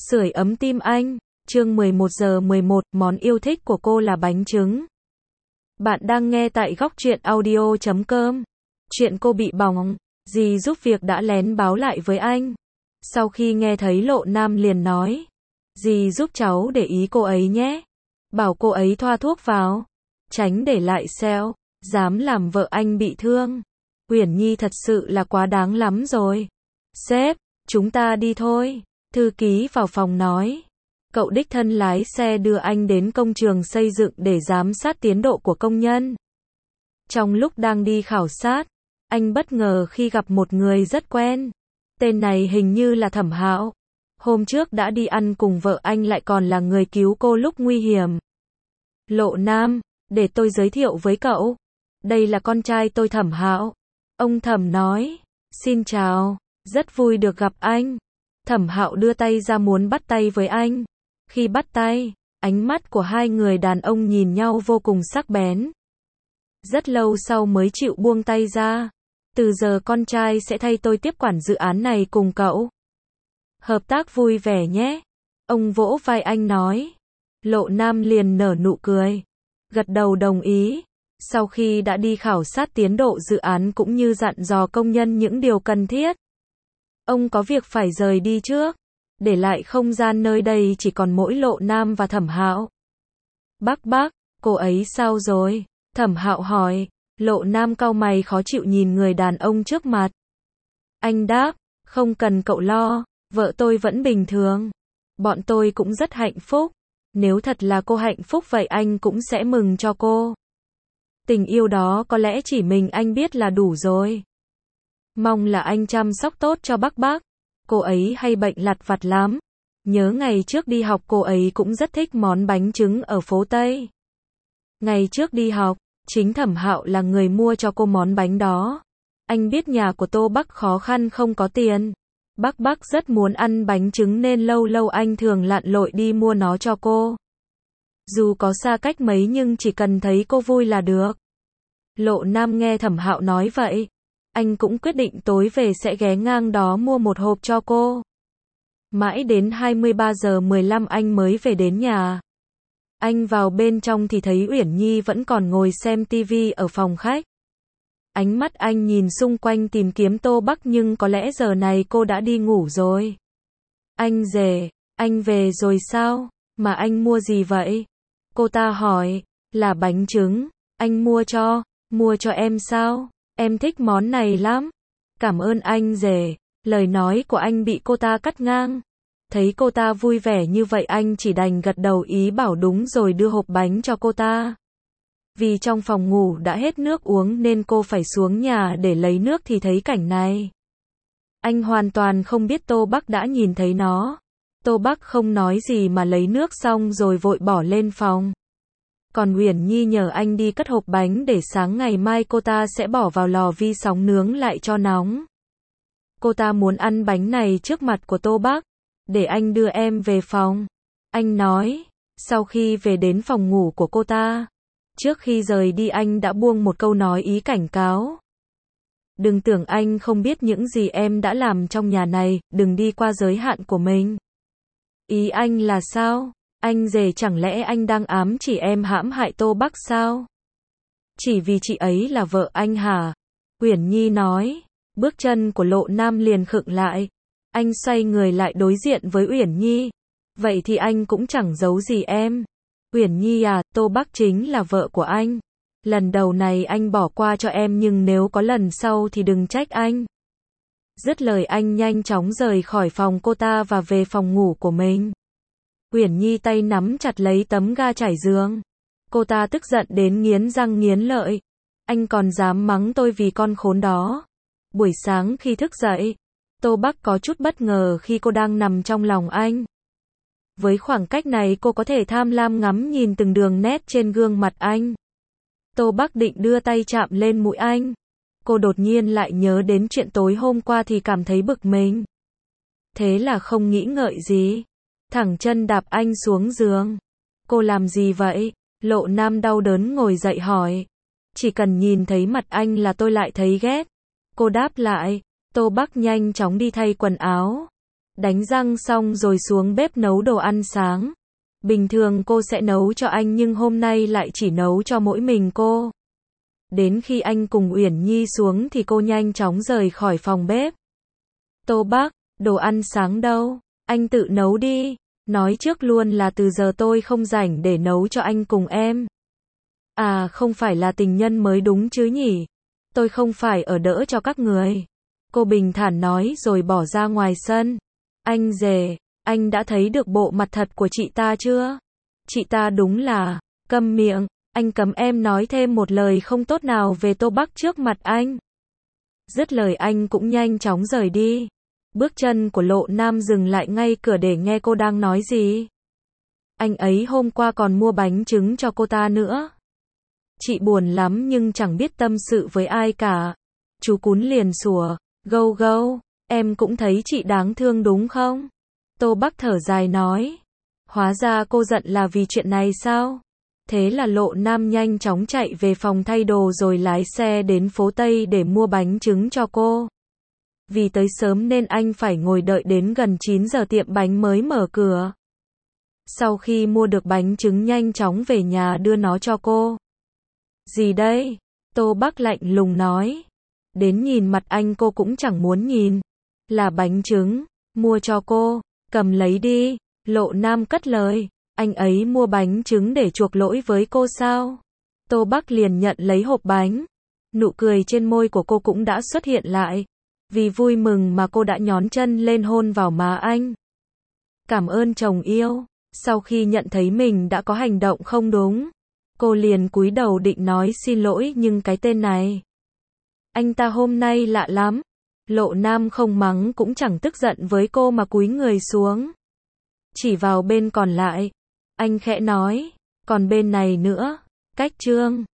Sưởi ấm tim anh, chương 11:11, món yêu thích của cô là bánh trứng. Bạn đang nghe tại góc truyện audio.com. Chuyện cô bị bỏng, dì giúp việc đã lén báo lại với anh. Sau khi nghe thấy Lộ Nam liền nói, dì giúp cháu để ý cô ấy nhé. Bảo cô ấy thoa thuốc vào, tránh để lại sẹo, dám làm vợ anh bị thương. Uyển Nhi thật sự là quá đáng lắm rồi. Sếp, chúng ta đi thôi. Thư ký vào phòng nói, cậu đích thân lái xe đưa anh đến công trường xây dựng để giám sát tiến độ của công nhân. Trong lúc đang đi khảo sát, anh bất ngờ khi gặp một người rất quen. Tên này hình như là Thẩm Hạo. Hôm trước đã đi ăn cùng vợ anh lại còn là người cứu cô lúc nguy hiểm. Lộ Nam, để tôi giới thiệu với cậu. Đây là con trai tôi Thẩm Hạo. Ông Thẩm nói, xin chào, rất vui được gặp anh. Thẩm Hạo đưa tay ra muốn bắt tay với anh. Khi bắt tay, ánh mắt của hai người đàn ông nhìn nhau vô cùng sắc bén. Rất lâu sau mới chịu buông tay ra. Từ giờ con trai sẽ thay tôi tiếp quản dự án này cùng cậu. Hợp tác vui vẻ nhé. Ông vỗ vai anh nói. Lộ Nam liền nở nụ cười. Gật đầu đồng ý. Sau khi đã đi khảo sát tiến độ dự án cũng như dặn dò công nhân những điều cần thiết, ông có việc phải rời đi trước, để lại không gian nơi đây chỉ còn mỗi Lộ Nam và Thẩm Hạo. Bác, cô ấy sao rồi? Thẩm Hạo hỏi. Lộ Nam cau mày khó chịu nhìn người đàn ông trước mặt. Anh đáp, không cần cậu lo, vợ tôi vẫn bình thường. Bọn tôi cũng rất hạnh phúc. Nếu thật là cô hạnh phúc vậy anh cũng sẽ mừng cho cô. Tình yêu đó có lẽ chỉ mình anh biết là đủ rồi. Mong là anh chăm sóc tốt cho bác. Cô ấy hay bệnh lặt vặt lắm. Nhớ ngày trước đi học cô ấy cũng rất thích món bánh trứng ở phố Tây. Ngày trước đi học, chính Thẩm Hạo là người mua cho cô món bánh đó. Anh biết nhà của Tô Bắc khó khăn không có tiền. Bác rất muốn ăn bánh trứng nên lâu lâu anh thường lặn lội đi mua nó cho cô. Dù có xa cách mấy nhưng chỉ cần thấy cô vui là được. Lộ Nam nghe Thẩm Hạo nói vậy, anh cũng quyết định tối về sẽ ghé ngang đó mua một hộp cho cô. Mãi đến 23:15 anh mới về đến nhà. Anh vào bên trong thì thấy Uyển Nhi vẫn còn ngồi xem tivi ở phòng khách. Ánh mắt anh nhìn xung quanh tìm kiếm Tô Bắc nhưng có lẽ giờ này cô đã đi ngủ rồi. Anh rể, anh về rồi sao? Mà anh mua gì vậy? Cô ta hỏi. Là bánh trứng. Anh mua cho em sao? Em thích món này lắm. Cảm ơn anh rể. Lời nói của anh bị cô ta cắt ngang. Thấy cô ta vui vẻ như vậy anh chỉ đành gật đầu ý bảo đúng rồi đưa hộp bánh cho cô ta. Vì trong phòng ngủ đã hết nước uống nên cô phải xuống nhà để lấy nước thì thấy cảnh này. Anh hoàn toàn không biết Tô Bắc đã nhìn thấy nó. Tô Bắc không nói gì mà lấy nước xong rồi vội bỏ lên phòng. Còn Uyển Nhi nhờ anh đi cất hộp bánh để sáng ngày mai cô ta sẽ bỏ vào lò vi sóng nướng lại cho nóng. Cô ta muốn ăn bánh này trước mặt của Tô Bắc. Để anh đưa em về phòng. Anh nói. Sau khi về đến phòng ngủ của cô ta, trước khi rời đi anh đã buông một câu nói ý cảnh cáo. Đừng tưởng anh không biết những gì em đã làm trong nhà này, đừng đi qua giới hạn của mình. Ý anh là sao? Anh rể chẳng lẽ anh đang ám chỉ em hãm hại Tô Bắc sao? Chỉ vì chị ấy là vợ anh hả? Uyển Nhi nói. Bước chân của Lộ Nam liền khựng lại. Anh xoay người lại đối diện với Uyển Nhi. Vậy thì anh cũng chẳng giấu gì em. Uyển Nhi à, Tô Bắc chính là vợ của anh. Lần đầu này anh bỏ qua cho em nhưng nếu có lần sau thì đừng trách anh. Dứt lời anh nhanh chóng rời khỏi phòng cô ta và về phòng ngủ của mình. Uyển Nhi tay nắm chặt lấy tấm ga trải giường. Cô ta tức giận đến nghiến răng nghiến lợi. Anh còn dám mắng tôi vì con khốn đó. Buổi sáng khi thức dậy, Tô Bắc có chút bất ngờ khi cô đang nằm trong lòng anh. Với khoảng cách này cô có thể tham lam ngắm nhìn từng đường nét trên gương mặt anh. Tô Bắc định đưa tay chạm lên mũi anh. Cô đột nhiên lại nhớ đến chuyện tối hôm qua thì cảm thấy bực mình. Thế là không nghĩ ngợi gì, thẳng chân đạp anh xuống giường. Cô làm gì vậy? Lộ Nam đau đớn ngồi dậy hỏi. Chỉ cần nhìn thấy mặt anh là tôi lại thấy ghét. Cô đáp lại. Tô Bắc nhanh chóng đi thay quần áo. Đánh răng xong rồi xuống bếp nấu đồ ăn sáng. Bình thường cô sẽ nấu cho anh nhưng hôm nay lại chỉ nấu cho mỗi mình cô. Đến khi anh cùng Uyển Nhi xuống thì cô nhanh chóng rời khỏi phòng bếp. Tô Bắc, đồ ăn sáng đâu? Anh tự nấu đi. Nói trước luôn là từ giờ tôi không rảnh để nấu cho anh cùng em. À không phải là tình nhân mới đúng chứ nhỉ? Tôi không phải ở đỡ cho các người. Cô bình thản nói rồi bỏ ra ngoài sân. Anh rể, anh đã thấy được bộ mặt thật của chị ta chưa? Chị ta đúng là, câm miệng, anh cấm em nói thêm một lời không tốt nào về Tô Bắc trước mặt anh. Dứt lời anh cũng nhanh chóng rời đi. Bước chân của Lộ Nam dừng lại ngay cửa để nghe cô đang nói gì. Anh ấy hôm qua còn mua bánh trứng cho cô ta nữa. Chị buồn lắm nhưng chẳng biết tâm sự với ai cả. Chú cún liền sủa, gâu gâu, em cũng thấy chị đáng thương đúng không? Tô Bắc thở dài nói. Hóa ra cô giận là vì chuyện này sao? Thế là Lộ Nam nhanh chóng chạy về phòng thay đồ rồi lái xe đến phố Tây để mua bánh trứng cho cô. Vì tới sớm nên anh phải ngồi đợi đến gần 9 giờ tiệm bánh mới mở cửa. Sau khi mua được bánh trứng nhanh chóng về nhà đưa nó cho cô. Gì đây? Tô Bắc lạnh lùng nói. Đến nhìn mặt anh cô cũng chẳng muốn nhìn. Là bánh trứng, mua cho cô, cầm lấy đi. Lộ Nam cất lời. Anh ấy mua bánh trứng để chuộc lỗi với cô sao? Tô Bắc liền nhận lấy hộp bánh. Nụ cười trên môi của cô cũng đã xuất hiện lại. Vì vui mừng mà cô đã nhón chân lên hôn vào má anh. Cảm ơn chồng yêu. Sau khi nhận thấy mình đã có hành động không đúng, cô liền cúi đầu định nói xin lỗi nhưng cái tên này. Anh ta hôm nay lạ lắm. Lộ Nam không mắng cũng chẳng tức giận với cô mà cúi người xuống. Chỉ vào bên còn lại. Anh khẽ nói. Còn bên này nữa. Cách Trương.